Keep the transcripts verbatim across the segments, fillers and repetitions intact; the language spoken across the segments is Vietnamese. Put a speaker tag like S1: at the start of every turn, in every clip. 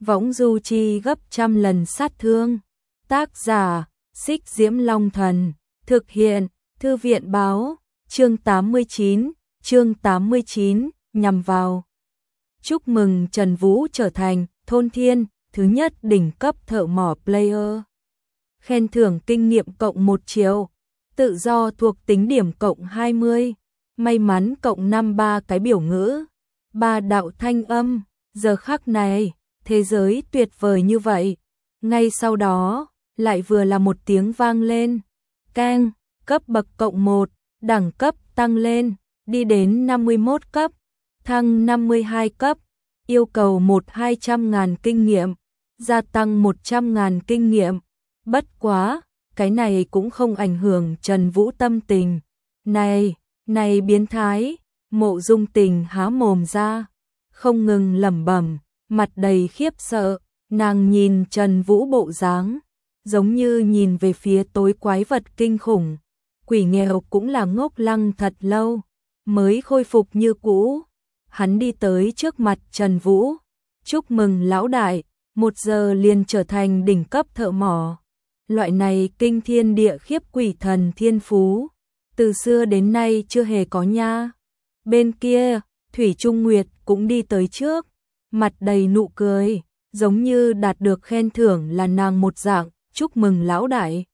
S1: võng du chi gấp trăm lần sát thương. Tác giả, Xích Diễm Long Thần, thực hiện, Thư viện báo, chương tám mươi chín, chương tám mươi chín, nhằm vào. Chúc mừng Trần Vũ trở thành thôn thiên, thứ nhất đỉnh cấp thợ mỏ player. Khen thưởng kinh nghiệm cộng một triệu, tự do thuộc tính điểm cộng hai mươi, may mắn cộng năm mươi ba cái biểu ngữ, ba đạo thanh âm, giờ khắc này, thế giới tuyệt vời như vậy. Ngay sau đó, lại vừa là một tiếng vang lên, keng, cấp bậc cộng một, đẳng cấp tăng lên, đi đến năm mươi mốt cấp, thăng năm mươi hai cấp, yêu cầu một hai trăm ngàn kinh nghiệm, gia tăng một trăm ngàn kinh nghiệm. Bất quá, cái này cũng không ảnh hưởng Trần Vũ tâm tình. Này, này biến thái, Mộ Dung Tình há mồm ra, không ngừng lẩm bẩm, mặt đầy khiếp sợ, nàng nhìn Trần Vũ bộ dáng, giống như nhìn về phía tối quái vật kinh khủng. Quỷ nghèo cũng là ngốc lăng thật lâu, mới khôi phục như cũ. Hắn đi tới trước mặt Trần Vũ, chúc mừng lão đại, một giờ liền trở thành đỉnh cấp thợ mỏ. Loại này kinh thiên địa khiếp quỷ thần thiên phú, từ xưa đến nay chưa hề có nha. Bên kia, Thủy Trung Nguyệt cũng đi tới trước, mặt đầy nụ cười, giống như đạt được khen thưởng là nàng một dạng, chúc mừng lão đại.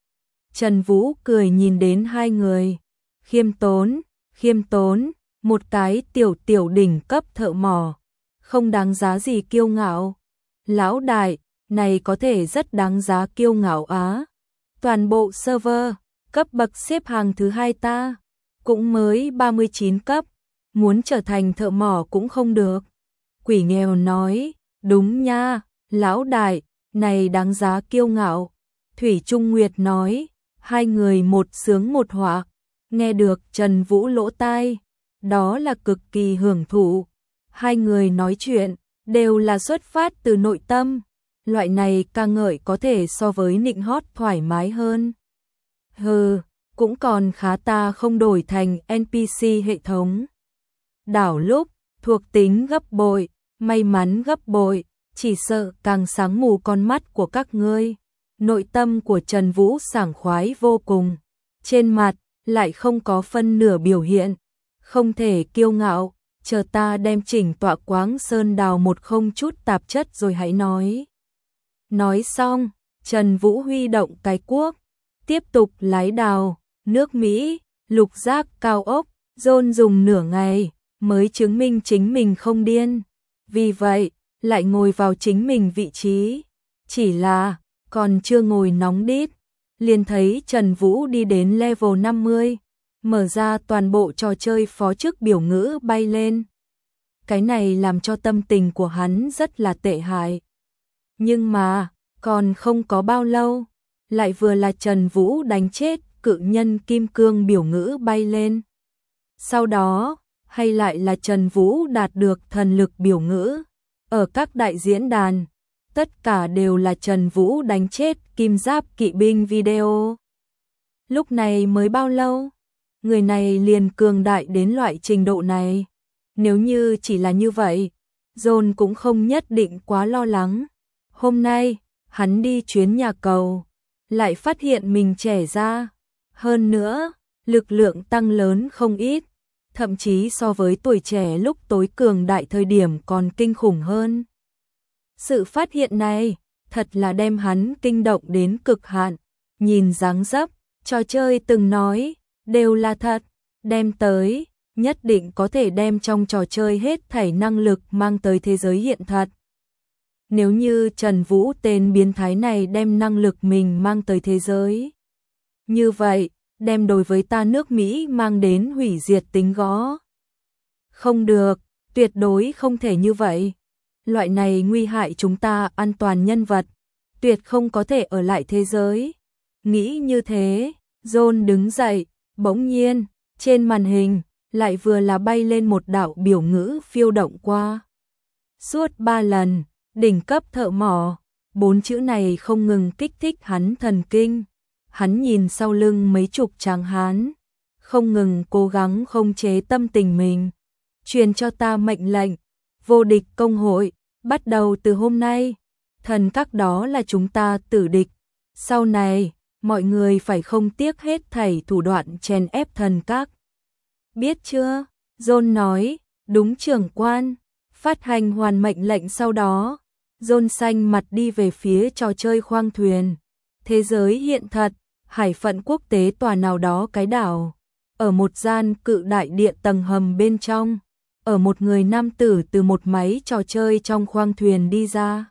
S1: Trần Vũ cười nhìn đến hai người, khiêm tốn, khiêm tốn, một cái tiểu tiểu đỉnh cấp thợ mỏ, không đáng giá gì kiêu ngạo. Lão đại, này có thể rất đáng giá kiêu ngạo á. Toàn bộ server, cấp bậc xếp hàng thứ hai ta, cũng mới ba mươi chín cấp, muốn trở thành thợ mỏ cũng không được. Quỷ nghèo nói, đúng nha, lão đại, này đáng giá kiêu ngạo. Thủy Trung Nguyệt nói, hai người một sướng một họa, nghe được Trần Vũ lỗ tai, đó là cực kỳ hưởng thụ. Hai người nói chuyện, đều là xuất phát từ nội tâm, loại này ca ngợi có thể so với nịnh hót thoải mái hơn. Hừ, cũng còn khá ta không đổi thành en pê xê hệ thống. Đảo lúc, thuộc tính gấp bội, may mắn gấp bội, chỉ sợ càng sáng mù con mắt của các ngươi. Nội tâm của Trần Vũ sảng khoái vô cùng, trên mặt lại không có phân nửa biểu hiện, không thể kiêu ngạo, chờ ta đem chỉnh tọa Quáng Sơn đào một không chút tạp chất rồi hãy nói. Nói xong, Trần Vũ huy động cái cuốc, tiếp tục lái đào, nước Mỹ, lục giác cao ốc, John dùng nửa ngày mới chứng minh chính mình không điên. Vì vậy, lại ngồi vào chính mình vị trí. Chỉ là, còn chưa ngồi nóng đít, liền thấy Trần Vũ đi đến level năm mươi, mở ra toàn bộ trò chơi phó chức biểu ngữ bay lên. Cái này làm cho tâm tình của hắn rất là tệ hại. Nhưng mà, còn không có bao lâu, lại vừa là Trần Vũ đánh chết cự nhân kim cương biểu ngữ bay lên. Sau đó, hay lại là Trần Vũ đạt được thần lực biểu ngữ. Ở các đại diễn đàn, tất cả đều là Trần Vũ đánh chết kim giáp kỵ binh video. Lúc này mới bao lâu, người này liền cường đại đến loại trình độ này. Nếu như chỉ là như vậy, John cũng không nhất định quá lo lắng. Hôm nay, hắn đi chuyến nhà cầu, lại phát hiện mình trẻ ra. Hơn nữa, lực lượng tăng lớn không ít, thậm chí so với tuổi trẻ lúc tối cường đại thời điểm còn kinh khủng hơn. Sự phát hiện này, thật là đem hắn kinh động đến cực hạn. Nhìn dáng dấp, trò chơi từng nói, đều là thật, đem tới, nhất định có thể đem trong trò chơi hết thảy năng lực mang tới thế giới hiện thật. Nếu như Trần Vũ tên biến thái này đem năng lực mình mang tới thế giới, như vậy, đem đối với ta nước Mỹ mang đến hủy diệt tính gõ. Không được, tuyệt đối không thể như vậy. Loại này nguy hại chúng ta an toàn nhân vật, tuyệt không có thể ở lại thế giới. Nghĩ như thế, John đứng dậy, bỗng nhiên, trên màn hình, lại vừa là bay lên một đạo biểu ngữ phiêu động qua. Suốt ba lần, đỉnh cấp thợ mỏ, bốn chữ này không ngừng kích thích hắn thần kinh. Hắn nhìn sau lưng mấy chục tráng hán, không ngừng cố gắng khống chế tâm tình mình. Truyền cho ta mệnh lệnh, vô địch công hội, Bắt đầu từ hôm nay, thần các đó là chúng ta tử địch. Sau này, mọi người phải không tiếc hết thảy thủ đoạn chèn ép thần các. Biết chưa? John nói, đúng trưởng quan. Phát hành hoàn mệnh lệnh sau đó. John xanh mặt đi về phía trò chơi khoang thuyền. Thế giới hiện thật, hải phận quốc tế tòa nào đó cái đảo. Ở một gian cự đại điện tầng hầm bên trong. Ở một người nam tử từ một máy trò chơi trong khoang thuyền đi ra.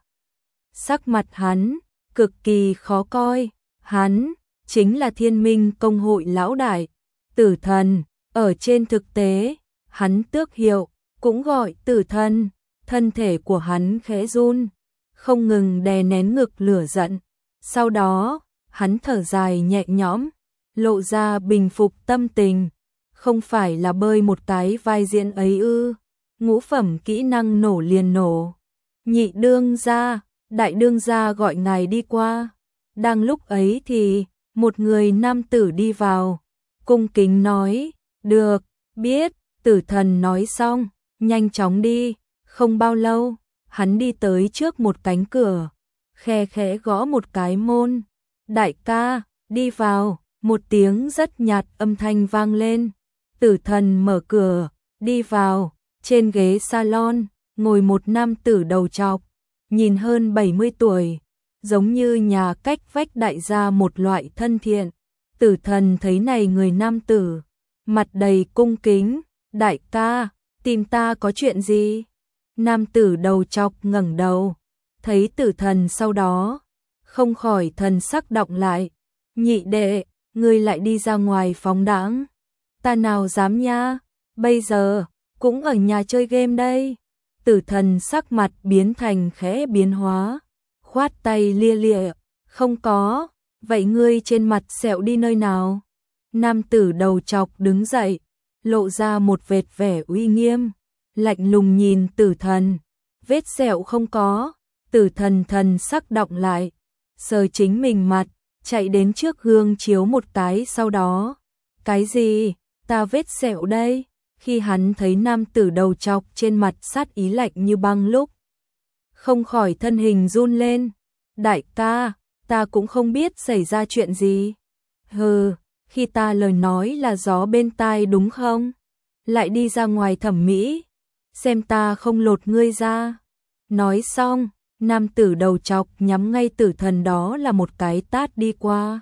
S1: Sắc mặt hắn, cực kỳ khó coi. Hắn, chính là Thiên Minh Công hội lão đại. Tử thần, ở trên thực tế, hắn tước hiệu, cũng gọi tử thần. Thân thể của hắn khẽ run, không ngừng đè nén ngực lửa giận. Sau đó, hắn thở dài nhẹ nhõm, lộ ra bình phục tâm tình. Không phải là bơi một cái vai diễn ấy ư? Ngũ phẩm kỹ năng nổ liền nổ. Nhị đương gia, đại đương gia gọi ngài đi qua. Đang lúc ấy thì, một người nam tử đi vào, cung kính nói, được, biết. Tử thần nói xong, nhanh chóng đi. Không bao lâu, hắn đi tới trước một cánh cửa, khe khẽ gõ một cái môn. Đại ca, đi vào. Một tiếng rất nhạt âm thanh vang lên. Tử thần mở cửa, đi vào. Trên ghế salon, ngồi một nam tử đầu trọc, nhìn hơn bảy mươi tuổi, giống như nhà cách vách đại gia một loại thân thiện. Tử thần thấy này người nam tử, mặt đầy cung kính, đại ca, tìm ta có chuyện gì? Nam tử đầu trọc ngẩng đầu, thấy tử thần sau đó, không khỏi thần sắc động lại. Nhị đệ, ngươi lại đi ra ngoài phóng đãng. Ta nào dám nha, bây giờ, cũng ở nhà chơi game đây. Tử thần sắc mặt biến thành khẽ biến hóa, khoát tay lia lịa, không có, vậy ngươi trên mặt sẹo đi nơi nào? Nam tử đầu trọc đứng dậy, lộ ra một vệt vẻ uy nghiêm, lạnh lùng nhìn tử thần, vết sẹo không có. Tử thần thần sắc động lại, sờ chính mình mặt, chạy đến trước gương chiếu một cái sau đó. Cái gì? Ta vết sẹo đây? Khi hắn thấy nam tử đầu trọc trên mặt sát ý lạnh như băng lúc, không khỏi thân hình run lên. Đại ca, ta cũng không biết xảy ra chuyện gì. Hừ, khi ta lời nói là gió bên tai đúng không? Lại đi ra ngoài thẩm mỹ, xem ta không lột ngươi ra. Nói xong, nam tử đầu trọc nhắm ngay tử thần đó là một cái tát đi qua.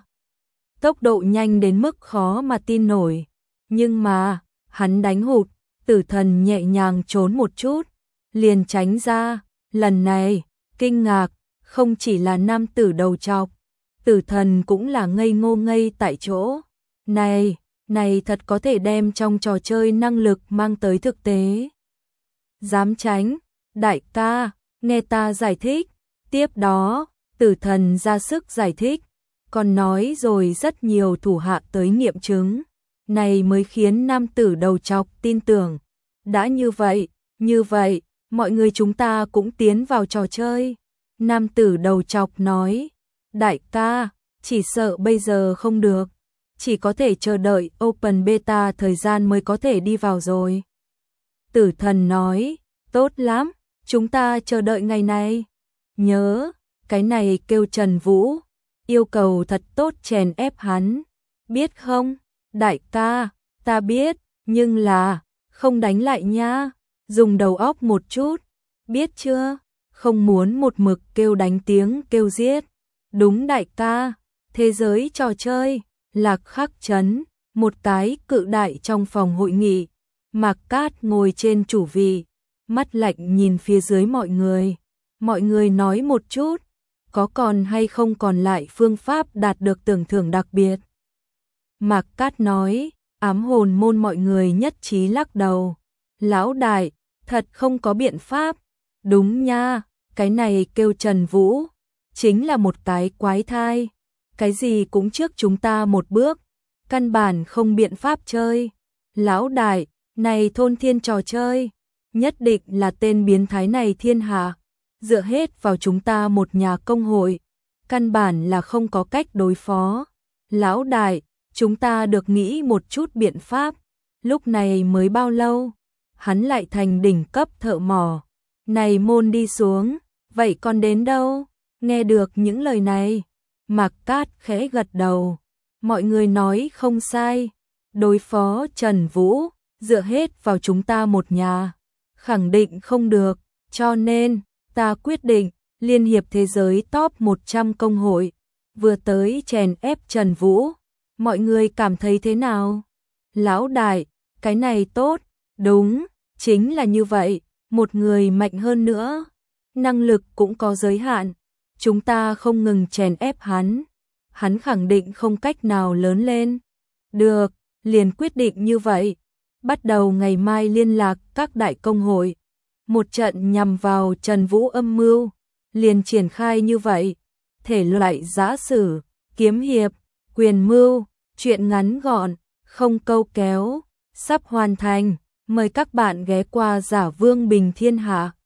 S1: Tốc độ nhanh đến mức khó mà tin nổi. Nhưng mà, hắn đánh hụt, tử thần nhẹ nhàng trốn một chút, liền tránh ra. Lần này, kinh ngạc, không chỉ là nam tử đầu trọc, tử thần cũng là ngây ngô ngây tại chỗ. Này, này thật có thể đem trong trò chơi năng lực mang tới thực tế. Dám tránh, đại ca, nghe ta giải thích. Tiếp đó, tử thần ra sức giải thích, còn nói rồi rất nhiều thủ hạ tới nghiệm chứng. Này mới khiến nam tử đầu trọc tin tưởng. Đã như vậy, như vậy, mọi người chúng ta cũng tiến vào trò chơi. Nam tử đầu trọc nói, đại ca, chỉ sợ bây giờ không được. Chỉ có thể chờ đợi Open Beta thời gian mới có thể đi vào rồi. Tử thần nói, tốt lắm, chúng ta chờ đợi ngày này. Nhớ, cái này kêu Trần Vũ, yêu cầu thật tốt chèn ép hắn. Biết không? Đại ca, ta biết, nhưng là, không đánh lại nha, dùng đầu óc một chút, biết chưa? Không muốn một mực kêu đánh tiếng kêu giết. Đúng đại ca, thế giới trò chơi, Lạc Khắc Trấn, một cái cự đại trong phòng hội nghị. Mạc Cát ngồi trên chủ vị, mắt lạnh nhìn phía dưới mọi người. Mọi người nói một chút, có còn hay không còn lại phương pháp đạt được tưởng thưởng đặc biệt. Mạc Cát nói, ám hồn môn mọi người nhất trí lắc đầu. Lão đại, thật không có biện pháp. Đúng nha, cái này kêu Trần Vũ, chính là một cái quái thai. Cái gì cũng trước chúng ta một bước, căn bản không biện pháp chơi. Lão đại, này thôn thiên trò chơi, nhất định là tên biến thái này thiên hạ. Dựa hết vào chúng ta một nhà công hội, căn bản là không có cách đối phó. Lão đại, chúng ta được nghĩ một chút biện pháp. Lúc này mới bao lâu, hắn lại thành đỉnh cấp thợ mỏ. Này môn đi xuống, vậy còn đến đâu? Nghe được những lời này, Mạc Cát khẽ gật đầu. Mọi người nói không sai, đối phó Trần Vũ, dựa hết vào chúng ta một nhà, khẳng định không được, cho nên, ta quyết định, liên hiệp thế giới top một trăm công hội, vừa tới chèn ép Trần Vũ, mọi người cảm thấy thế nào? Lão đại, cái này tốt, đúng, chính là như vậy, một người mạnh hơn nữa, năng lực cũng có giới hạn, chúng ta không ngừng chèn ép hắn, hắn khẳng định không cách nào lớn lên. Được, liền quyết định như vậy, bắt đầu ngày mai liên lạc các đại công hội, một trận nhằm vào Trần Vũ âm mưu, liền triển khai như vậy, thể loại giã sử, kiếm hiệp, quyền mưu, truyện ngắn gọn, không câu kéo, sắp hoàn thành, mời các bạn ghé qua Giả Vương Bình Thiên Hạ.